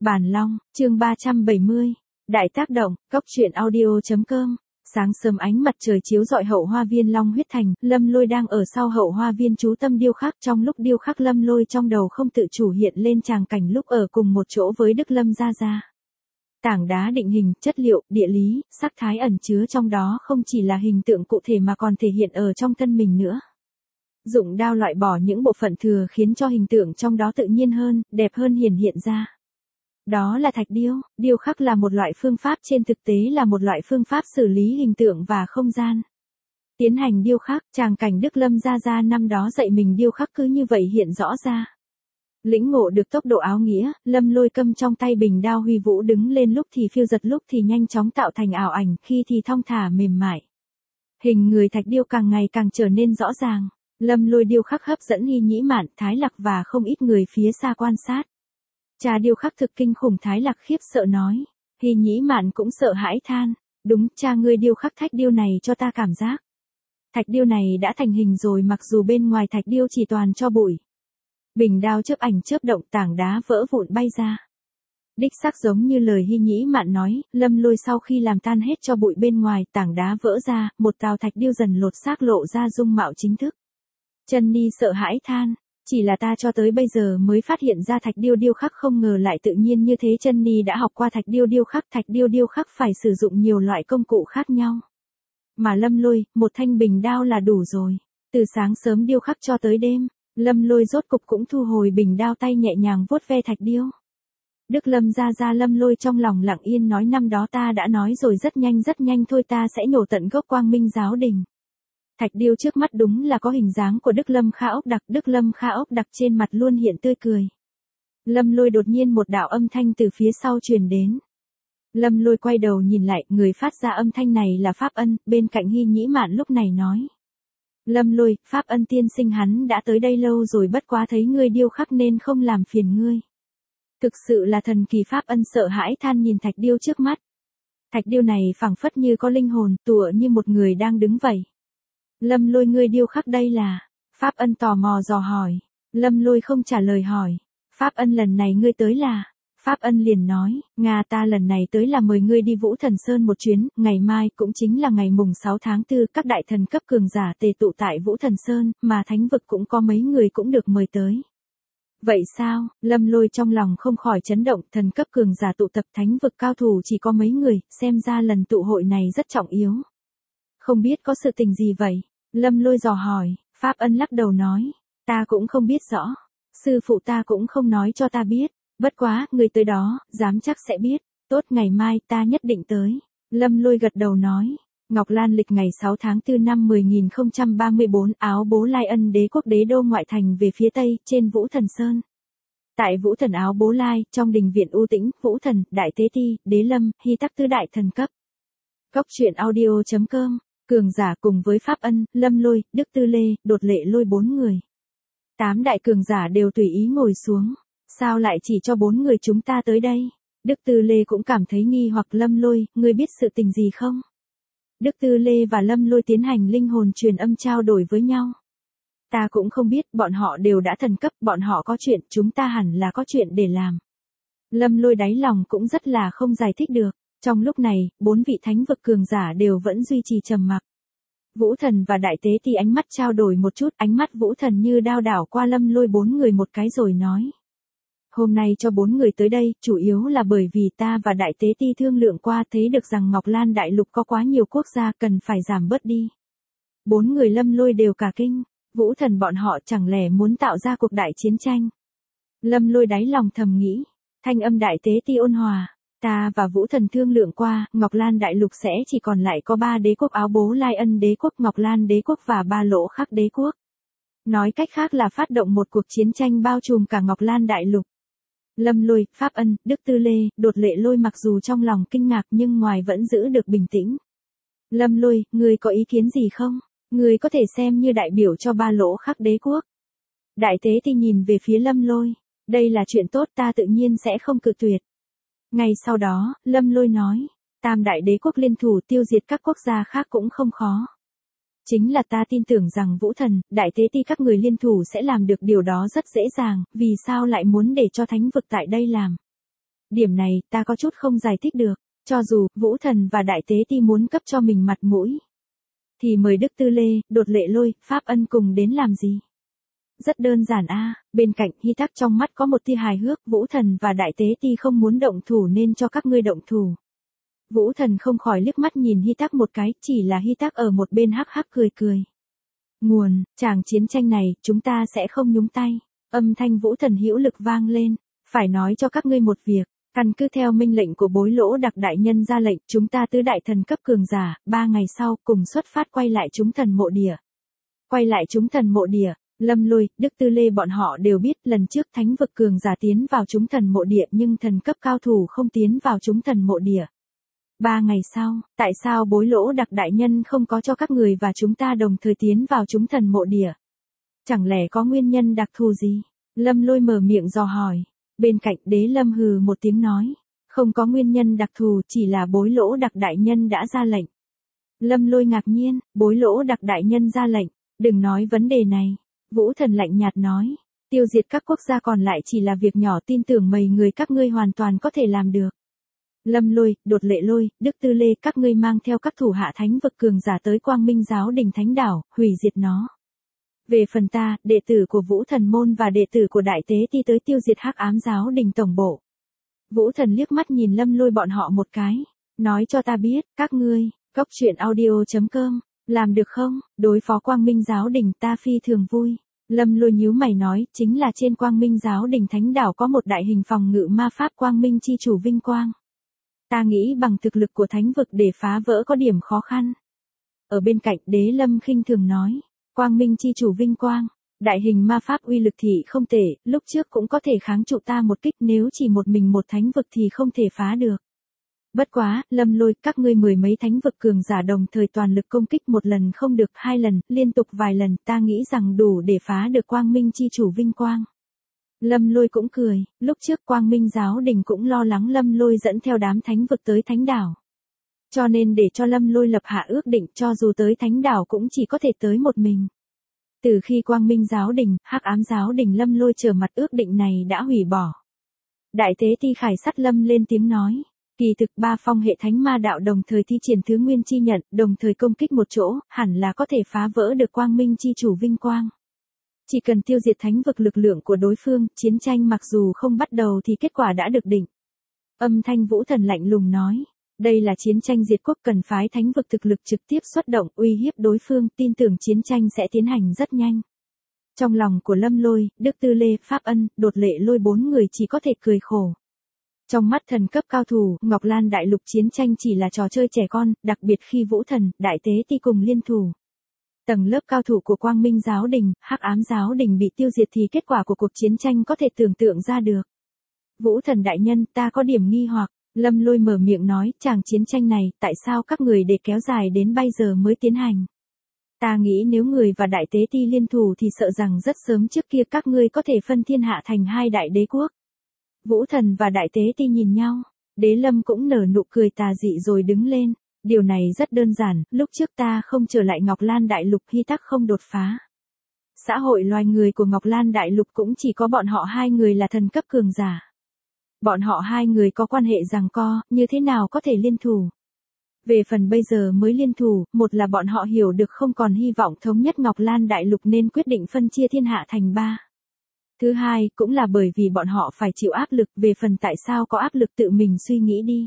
Bản Long, chương 370. Đại tác động, Cốc truyện audio.com. Sáng sớm ánh mặt trời chiếu rọi hậu hoa viên Long Huyết Thành, Lâm Lôi đang ở sau hậu hoa viên chú tâm điêu khắc. Trong lúc điêu khắc, Lâm Lôi trong đầu không tự chủ hiện lên tràng cảnh lúc ở cùng một chỗ với Đức Lâm Gia Gia. Tảng đá định hình, chất liệu, địa lý, sắc thái ẩn chứa trong đó không chỉ là hình tượng cụ thể mà còn thể hiện ở trong thân mình nữa. Dụng đao loại bỏ những bộ phận thừa khiến cho hình tượng trong đó tự nhiên hơn, đẹp hơn hiển hiện ra. Đó là thạch điêu. Điêu khắc là một loại phương pháp, trên thực tế là một loại phương pháp xử lý hình tượng và không gian. Tiến hành điêu khắc, tràng cảnh Đức Lâm Gia Gia năm đó dạy mình điêu khắc cứ như vậy hiện rõ ra. Lĩnh ngộ được tốc độ áo nghĩa, Lâm Lôi cầm trong tay bình đao huy vũ đứng lên, lúc thì phiêu giật lúc thì nhanh chóng tạo thành ảo ảnh, khi thì thong thả mềm mại. Hình người thạch điêu càng ngày càng trở nên rõ ràng. Lâm Lôi điêu khắc hấp dẫn Hy Nhĩ Mạn, Thái Lạc và không ít người phía xa quan sát. Cha điêu khắc thực kinh khủng, Thái Lạc khiếp sợ nói. Hy Nhĩ Mạn cũng sợ hãi than. Đúng, cha ngươi điêu khắc thạch điêu này cho ta cảm giác. Thạch điêu này đã thành hình rồi, mặc dù bên ngoài thạch điêu chỉ toàn tro bụi. Bình đao chớp ảnh chớp động, tảng đá vỡ vụn bay ra. Đích xác giống như lời Hy Nhĩ Mạn nói, Lâm Lôi sau khi làm tan hết cho bụi bên ngoài, tảng đá vỡ ra, một tàu thạch điêu dần lột xác lộ ra dung mạo chính thức. Chân Ni sợ hãi than, chỉ là ta cho tới bây giờ mới phát hiện ra thạch điêu điêu khắc không ngờ lại tự nhiên như thế. Chân Ni đã học qua thạch điêu điêu khắc phải sử dụng nhiều loại công cụ khác nhau. Mà Lâm Lôi, một thanh bình đao là đủ rồi. Từ sáng sớm điêu khắc cho tới đêm, Lâm Lôi rốt cục cũng thu hồi bình đao, tay nhẹ nhàng vuốt ve thạch điêu. Đức Lâm Gia Gia. Lâm Lôi trong lòng lặng yên nói, năm đó ta đã nói rồi, rất nhanh thôi ta sẽ nhổ tận gốc Quang Minh Giáo Đình. Thạch điêu trước mắt đúng là có hình dáng của Đức Lâm Kha Ốc Đặc. Đức Lâm Kha Ốc Đặc trên mặt luôn hiện tươi cười. Lâm Lôi đột nhiên một đạo âm thanh từ phía sau truyền đến. Lâm Lôi quay đầu nhìn lại, người phát ra âm thanh này là Pháp Ân, bên cạnh Hy Nhĩ Mạn lúc này nói. Lâm Lôi, Pháp Ân tiên sinh hắn đã tới đây lâu rồi, bất quá thấy ngươi điêu khắc nên không làm phiền ngươi. Thực sự là thần kỳ. Pháp Ân sợ hãi than nhìn thạch điêu trước mắt. Thạch điêu này phảng phất như có linh hồn, tựa như một người đang đứng vậy. Lâm Lôi, ngươi điêu khắc đây là? Pháp Ân tò mò dò hỏi. Lâm Lôi không trả lời hỏi. Pháp Ân, lần này ngươi tới là? Pháp Ân liền nói, ta lần này tới là mời ngươi đi Vũ Thần Sơn một chuyến, ngày mai cũng chính là ngày mùng 6 tháng 4, các đại thần cấp cường giả tề tụ tại Vũ Thần Sơn, mà thánh vực cũng có mấy người cũng được mời tới. Vậy sao? Lâm Lôi trong lòng không khỏi chấn động, thần cấp cường giả tụ tập, thánh vực cao thủ chỉ có mấy người, xem ra lần tụ hội này rất trọng yếu. Không biết có sự tình gì vậy? Lâm Lôi dò hỏi. Pháp Ân lắc đầu nói, ta cũng không biết rõ. Sư phụ ta cũng không nói cho ta biết. Bất quá, người tới đó, dám chắc sẽ biết. Tốt, ngày mai ta nhất định tới. Lâm Lôi gật đầu nói. Ngọc Lan lịch ngày 6 tháng 4 năm 1034, Áo Bố Lai Ân đế quốc đế đô ngoại thành về phía tây, trên Vũ Thần Sơn. Tại Vũ Thần Áo Bố Lai, trong đình viện u tĩnh, Vũ Thần, Đại Tế Ti, Đế Lâm, Hy Tắc tứ đại thần cấp. Cốc truyện audio.com. Cường giả cùng với Pháp Ân, Lâm Lôi, Đức Tư Lê, Đột Lệ Lôi 4 người. 8 đại cường giả đều tùy ý ngồi xuống. Sao lại chỉ cho 4 người chúng ta tới đây? Đức Tư Lê cũng cảm thấy nghi hoặc. Lâm Lôi, ngươi biết sự tình gì không? Đức Tư Lê và Lâm Lôi tiến hành linh hồn truyền âm trao đổi với nhau. Ta cũng không biết, bọn họ đều đã thần cấp, bọn họ có chuyện, chúng ta hẳn là có chuyện để làm. Lâm Lôi đáy lòng cũng rất là không giải thích được. Trong lúc này, 4 vị thánh vực cường giả đều vẫn duy trì trầm mặc. Vũ Thần và Đại Tế Ti ánh mắt trao đổi một chút, ánh mắt Vũ Thần như đao đảo qua Lâm Lôi 4 người một cái rồi nói. Hôm nay cho 4 người tới đây, chủ yếu là bởi vì ta và Đại Tế Ti thương lượng qua, thấy được rằng Ngọc Lan đại lục có quá nhiều quốc gia, cần phải giảm bớt đi. 4 người Lâm Lôi đều cả kinh. Vũ Thần bọn họ chẳng lẽ muốn tạo ra cuộc đại chiến tranh? Lâm Lôi đáy lòng thầm nghĩ. Thanh âm Đại Tế Ti ôn hòa. Ta và Vũ Thần thương lượng qua, Ngọc Lan đại lục sẽ chỉ còn lại có 3 đế quốc, Áo Bố Lai Ân đế quốc, Ngọc Lan đế quốc và 3 Lỗ Khắc đế quốc. Nói cách khác là phát động một cuộc chiến tranh bao trùm cả Ngọc Lan đại lục. Lâm Lôi, Pháp Ân, Đức Tư Lê, Đột Lệ Lôi mặc dù trong lòng kinh ngạc nhưng ngoài vẫn giữ được bình tĩnh. Lâm Lôi, ngươi có ý kiến gì không? Ngươi có thể xem như đại biểu cho 3 Lỗ Khắc đế quốc. Đại Tế Ti nhìn về phía Lâm Lôi. Đây là chuyện tốt, ta tự nhiên sẽ không cự tuyệt. Ngay sau đó, Lâm Lôi nói, Tam đại đế quốc liên thủ tiêu diệt các quốc gia khác cũng không khó. Chính là ta tin tưởng rằng Vũ Thần, Đại Tế Ti các người liên thủ sẽ làm được điều đó rất dễ dàng, vì sao lại muốn để cho thánh vực tại đây làm? Điểm này ta có chút không giải thích được, cho dù Vũ Thần và Đại Tế Ti muốn cấp cho mình mặt mũi, thì mời Đức Tư Lê, Đột Lệ Lôi, Pháp Ân cùng đến làm gì? Rất đơn giản a. Bên cạnh Hy Tắc trong mắt có một tia hài hước, Vũ Thần và Đại Tế Ti không muốn động thủ nên cho các ngươi động thủ. Vũ Thần không khỏi liếc mắt nhìn Hy Tắc một cái, chỉ là Hy Tắc ở một bên hắc hắc cười cười. Nguồn, chàng chiến tranh này, chúng ta sẽ không nhúng tay. Âm thanh Vũ Thần hữu lực vang lên, phải nói cho các ngươi một việc, căn cứ theo minh lệnh của Bối Lỗ Đặc đại nhân ra lệnh, chúng ta tứ đại thần cấp cường giả, 3 ngày sau cùng xuất phát quay lại chúng thần mộ địa. Quay lại chúng thần mộ địa. Lâm Lôi, Đức Tư Lê bọn họ đều biết lần trước thánh vực cường giả tiến vào chúng thần mộ địa nhưng thần cấp cao thủ không tiến vào chúng thần mộ địa. 3 ngày sau, tại sao Bối Lỗ Đặc đại nhân không có cho các người và chúng ta đồng thời tiến vào chúng thần mộ địa? Chẳng lẽ có nguyên nhân đặc thù gì? Lâm Lôi mở miệng dò hỏi. Bên cạnh Đế Lâm hừ một tiếng nói. Không có nguyên nhân đặc thù, chỉ là Bối Lỗ Đặc đại nhân đã ra lệnh. Lâm Lôi ngạc nhiên, Bối Lỗ Đặc đại nhân ra lệnh. Đừng nói vấn đề này. Vũ Thần lạnh nhạt nói. Tiêu diệt các quốc gia còn lại chỉ là việc nhỏ, tin tưởng mấy người các ngươi hoàn toàn có thể làm được. Lâm Lôi, Đột Lệ Lôi, Đức Tư Lê, các ngươi mang theo các thủ hạ thánh vực cường giả tới Quang Minh giáo đình Thánh đảo, hủy diệt nó. Về phần ta, đệ tử của Vũ Thần môn và đệ tử của Đại Tế Ti tới tiêu diệt Hắc Ám giáo đình tổng bộ. Vũ Thần liếc mắt nhìn Lâm Lôi bọn họ một cái, nói cho ta biết, các ngươi, coctruyện.audio.com, làm được không? Đối phó Quang Minh giáo đình ta phi thường vui. Lâm Lôi nhíu mày nói, chính là trên Quang Minh giáo đình Thánh đảo có một đại hình phòng ngự ma pháp Quang Minh chi chủ vinh quang. Ta nghĩ bằng thực lực của thánh vực để phá vỡ có điểm khó khăn. Ở bên cạnh Đế Lâm khinh thường nói, Quang Minh chi chủ vinh quang, đại hình ma pháp uy lực thì không tệ, lúc trước cũng có thể kháng trụ ta một kích, nếu chỉ một mình một thánh vực thì không thể phá được. Bất quá, Lâm Lôi, các ngươi 10 mấy thánh vực cường giả đồng thời toàn lực công kích, một lần không được, 2 lần, liên tục vài lần, ta nghĩ rằng đủ để phá được Quang Minh chi chủ vinh quang. Lâm Lôi cũng cười, lúc trước Quang Minh giáo đình cũng lo lắng Lâm Lôi dẫn theo đám thánh vực tới Thánh đảo. Cho nên để cho Lâm Lôi lập hạ ước định, cho dù tới Thánh đảo cũng chỉ có thể tới một mình. Từ khi Quang Minh giáo đình, Hắc Ám giáo đình Lâm Lôi trở mặt, ước định này đã hủy bỏ. Đại Tế Ti Khải Sắt Lâm lên tiếng nói, kỳ thực 3 phong hệ thánh ma đạo đồng thời thi triển thứ nguyên chi nhận, đồng thời công kích một chỗ, hẳn là có thể phá vỡ được Quang Minh chi chủ vinh quang. Chỉ cần tiêu diệt thánh vực lực lượng của đối phương, chiến tranh mặc dù không bắt đầu thì kết quả đã được định. Âm thanh Vũ Thần lạnh lùng nói, đây là chiến tranh diệt quốc, cần phái thánh vực thực lực trực tiếp xuất động uy hiếp đối phương, tin tưởng chiến tranh sẽ tiến hành rất nhanh. Trong lòng của Lâm Lôi, Đức Tư Lê, Pháp Ân, Đột Lệ Lôi 4 người chỉ có thể cười khổ. Trong mắt thần cấp cao thủ, Ngọc Lan đại lục chiến tranh chỉ là trò chơi trẻ con, đặc biệt khi Vũ Thần, Đại Tế Ti cùng liên thủ. Tầng lớp cao thủ của Quang Minh giáo đình, Hắc Ám giáo đình bị tiêu diệt thì kết quả của cuộc chiến tranh có thể tưởng tượng ra được. Vũ Thần đại nhân, ta có điểm nghi hoặc. Lâm Lôi mở miệng nói, chàng chiến tranh này, tại sao các người để kéo dài đến bây giờ mới tiến hành? Ta nghĩ nếu người và Đại Tế Ti liên thủ thì sợ rằng rất sớm trước kia các ngươi có thể phân thiên hạ thành 2 đại đế quốc. Vũ Thần và Đại Tế Ti nhìn nhau, Đế Lâm cũng nở nụ cười tà dị rồi đứng lên. Điều này rất đơn giản, lúc trước ta không trở lại Ngọc Lan đại lục, Hy Tắc không đột phá. Xã hội loài người của Ngọc Lan đại lục cũng chỉ có bọn họ 2 người là thần cấp cường giả. Bọn họ 2 người có quan hệ giằng co, như thế nào có thể liên thủ? Về phần bây giờ mới liên thủ, một là bọn họ hiểu được không còn hy vọng thống nhất Ngọc Lan đại lục nên quyết định phân chia thiên hạ thành 3. Thứ hai, cũng là bởi vì bọn họ phải chịu áp lực, về phần tại sao có áp lực tự mình suy nghĩ đi.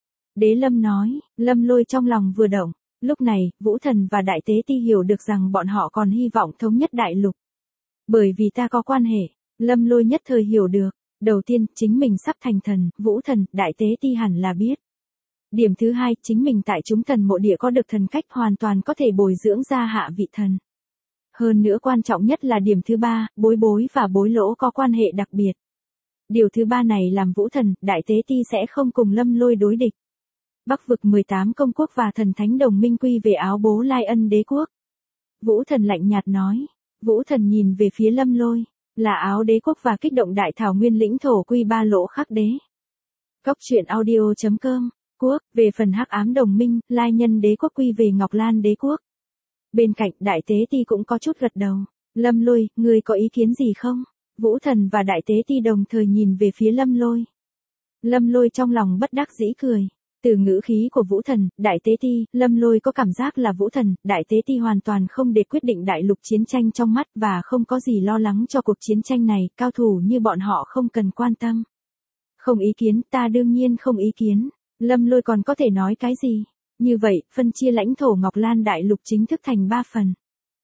Đế Lâm nói, Lâm Lôi trong lòng vừa động, lúc này, Vũ Thần và Đại Tế Ti hiểu được rằng bọn họ còn hy vọng thống nhất đại lục. Bởi vì ta có quan hệ, Lâm Lôi nhất thời hiểu được, đầu tiên, chính mình sắp thành thần, Vũ Thần, Đại Tế Ti hẳn là biết. Điểm thứ hai, chính mình tại chúng thần mộ địa có được thần cách hoàn toàn có thể bồi dưỡng ra hạ vị thần. Hơn nữa quan trọng nhất là điểm thứ ba, Bối Bối và Bối Lỗ có quan hệ đặc biệt. Điều thứ ba này làm Vũ Thần, Đại Tế Ti sẽ không cùng Lâm Lôi đối địch. Bắc vực 18 công quốc và thần thánh đồng minh quy về Áo Bố Lai Ân đế quốc. Vũ Thần lạnh nhạt nói. Vũ Thần nhìn về phía Lâm Lôi, là Áo đế quốc và kích động đại thảo nguyên lĩnh thổ quy 3 lỗ khắc đế. Coctruyện.audio.com, quốc, về phần Hắc Ám đồng minh, Lai Nhân đế quốc quy về Ngọc Lan đế quốc. Bên cạnh, Đại Tế Ti cũng có chút gật đầu. Lâm Lôi, ngươi có ý kiến gì không? Vũ Thần và Đại Tế Ti đồng thời nhìn về phía Lâm Lôi. Lâm Lôi trong lòng bất đắc dĩ cười. Từ ngữ khí của Vũ Thần, Đại Tế Ti, Lâm Lôi có cảm giác là Vũ Thần, Đại Tế Ti hoàn toàn không để quyết định đại lục chiến tranh trong mắt và không có gì lo lắng cho cuộc chiến tranh này, cao thủ như bọn họ không cần quan tâm. Không ý kiến, ta đương nhiên không ý kiến. Lâm Lôi còn có thể nói cái gì? Như vậy, phân chia lãnh thổ Ngọc Lan đại lục chính thức thành 3 phần.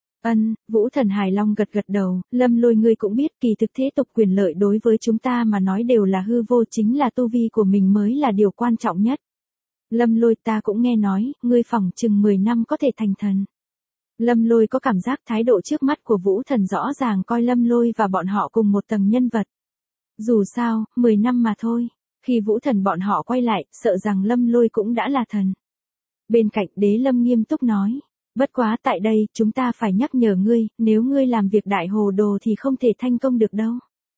Vũ Thần hài long gật gật đầu, Lâm Lôi ngươi cũng biết kỳ thực thế tục quyền lợi đối với chúng ta mà nói đều là hư vô, chính là tu vi của mình mới là điều quan trọng nhất. Lâm Lôi ta cũng nghe nói, ngươi phỏng chừng 10 năm có thể thành thần. Lâm Lôi có cảm giác thái độ trước mắt của Vũ Thần rõ ràng coi Lâm Lôi và bọn họ cùng một tầng nhân vật. Dù sao, 10 năm mà thôi. Khi Vũ Thần bọn họ quay lại, sợ rằng Lâm Lôi cũng đã là thần. Bên cạnh Đế Lâm nghiêm túc nói. Bất quá tại đây, chúng ta phải nhắc nhở ngươi, nếu ngươi làm việc đại hồ đồ thì không thể thành công được đâu.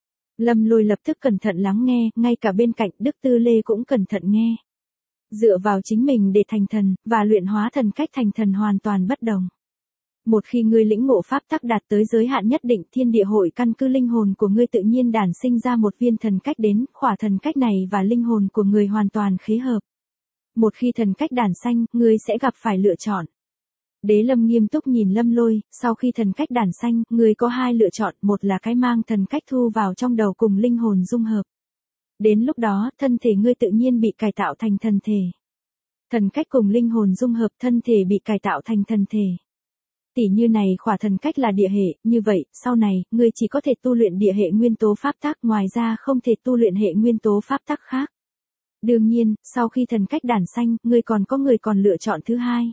Lâm Lôi lập tức cẩn thận lắng nghe, ngay cả bên cạnh Đức Tư Lê cũng cẩn thận nghe. Dựa vào chính mình để thành thần, và luyện hóa thần cách thành thần hoàn toàn bất đồng. Một khi ngươi lĩnh ngộ pháp tắc đạt tới giới hạn nhất định, thiên địa hội căn cứ linh hồn của ngươi tự nhiên đản sinh ra một viên thần cách đến, khỏa thần cách này và linh hồn của người hoàn toàn khế hợp. Một khi thần cách đản sanh, ngươi sẽ gặp phải lựa chọn. Đế Lâm nghiêm túc nhìn Lâm Lôi, sau khi thần cách đản sanh, ngươi có 2 lựa chọn, một là cái mang thần cách thu vào trong đầu cùng linh hồn dung hợp. Đến lúc đó, thân thể ngươi tự nhiên bị cải tạo thành thần thể. Thần cách cùng linh hồn dung hợp, thân thể bị cải tạo thành thần thể. Tỷ như này khỏa thần cách là địa hệ, như vậy, sau này, ngươi chỉ có thể tu luyện địa hệ nguyên tố pháp tắc, ngoài ra không thể tu luyện hệ nguyên tố pháp tắc khác. Đương nhiên, sau khi thần cách đản sanh, người còn lựa chọn thứ hai.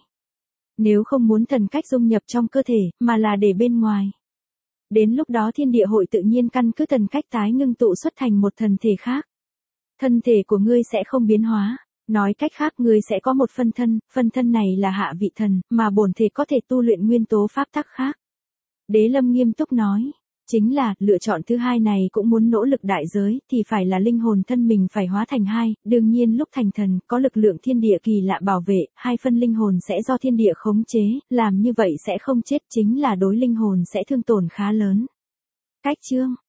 Nếu không muốn thần cách dung nhập trong cơ thể, mà là để bên ngoài. Đến lúc đó thiên địa hội tự nhiên căn cứ thần cách tái ngưng tụ xuất thành một thần thể khác. Thân thể của ngươi sẽ không biến hóa. Nói cách khác ngươi sẽ có một phân thân này là hạ vị thần, mà bổn thể có thể tu luyện nguyên tố pháp tắc khác. Đế Lâm nghiêm túc nói, chính là, lựa chọn thứ hai này cũng muốn nỗ lực đại giới, thì phải là linh hồn thân mình phải hóa thành 2, đương nhiên lúc thành thần, có lực lượng thiên địa kỳ lạ bảo vệ, 2 phân linh hồn sẽ do thiên địa khống chế, làm như vậy sẽ không chết, chính là đối linh hồn sẽ thương tổn khá lớn. Cách chương